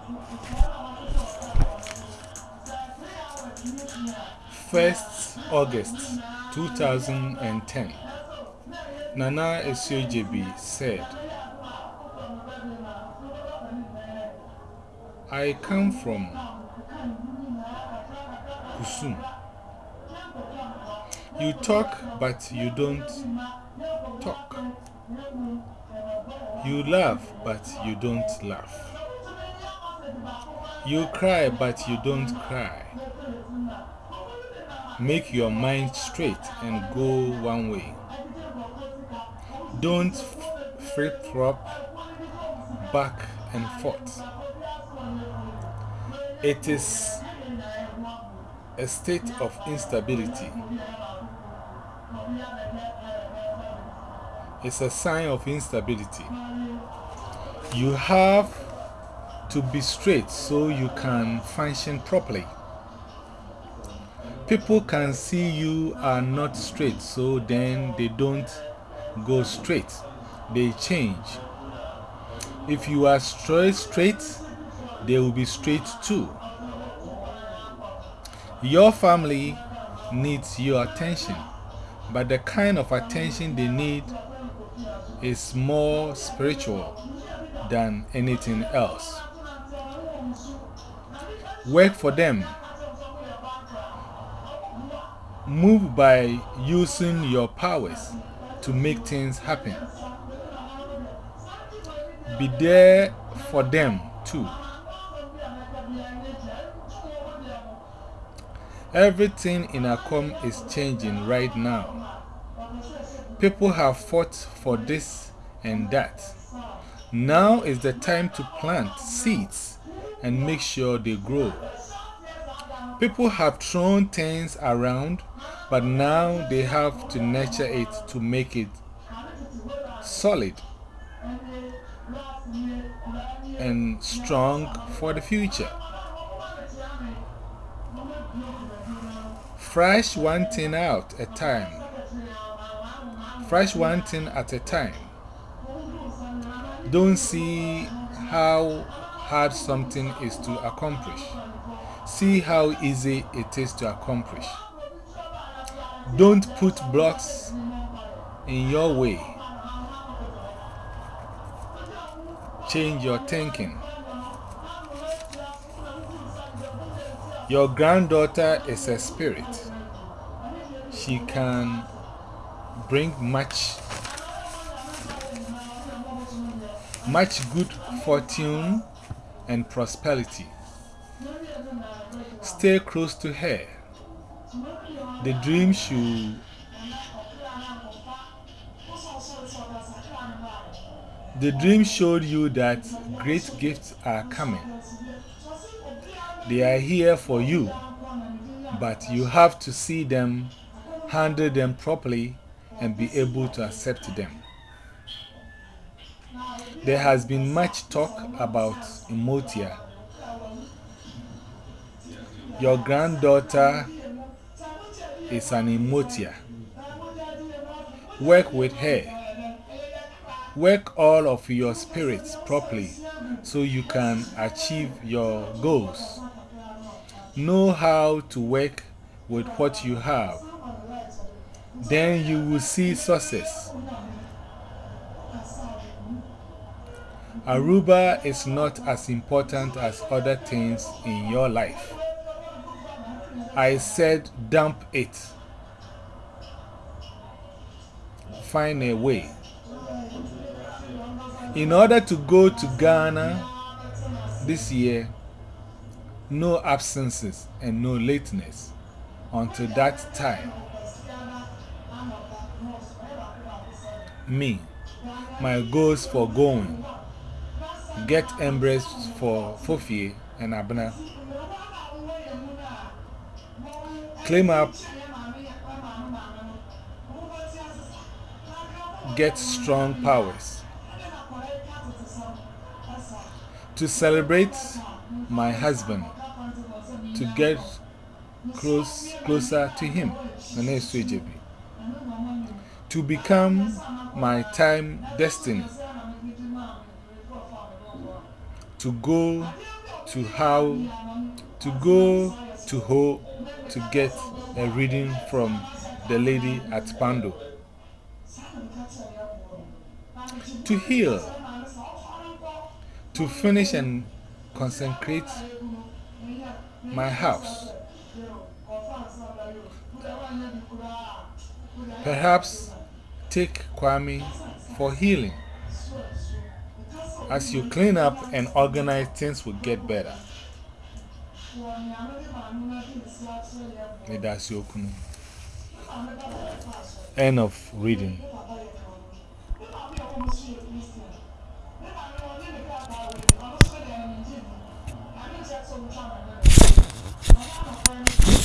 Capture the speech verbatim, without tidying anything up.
first August two thousand ten, Nana Esiojebi said, I come from Kusum. You talk, but you don't talk. You laugh, but you don't laugh. You cry, but you don't cry. Make your mind straight and go one way. Don't flip-flop back and forth. It is a state of instability. It's a sign of instability. You have to be straight so you can function properly. People can see you are not straight, so then they don't go straight. They change. If you are straight, straight, they will be straight too. Your family needs your attention, but the kind of attention they need is more spiritual than anything else. Work for them. Move by using your powers to make things happen. Be there for them too. Everything in Akom is changing right now. People have fought for this and that. Now is the time to plant seeds and make sure they grow. People have thrown things around, but now they have to nurture it to make it solid and strong for the future. Fresh one thing out at a time. Fresh one thing at a time. Don't see how hard something is to accomplish. See how easy it is to accomplish. Don't put blocks in your way. Change your thinking. Your granddaughter is a spirit. She can bring much, much good fortune and prosperity. Stay close to her. The dream should The dream showed you that great gifts are coming. They are here for you, but you have to see them, handle them properly, and be able to accept them. There has been much talk about Emotia. Your granddaughter is an Emotia. Work with her. Work all of your spirits properly so you can achieve your goals. Know how to work with what you have. Then you will see success. Aruba is not as important as other things in your life. I said dump it. Find a way. In order to go to Ghana this year, no absences and no lateness until that time. Me, my goals for going. Get embraced for Fofie and Abna. Claim up. Get strong powers. To celebrate my husband, to get close, closer to him, to become my time destiny, to go to how to go to Ho to get a reading from the lady at Pando. To heal, to finish and consecrate my house. Perhaps take Kwame for healing. As you clean up and organize, things will get better. End of reading.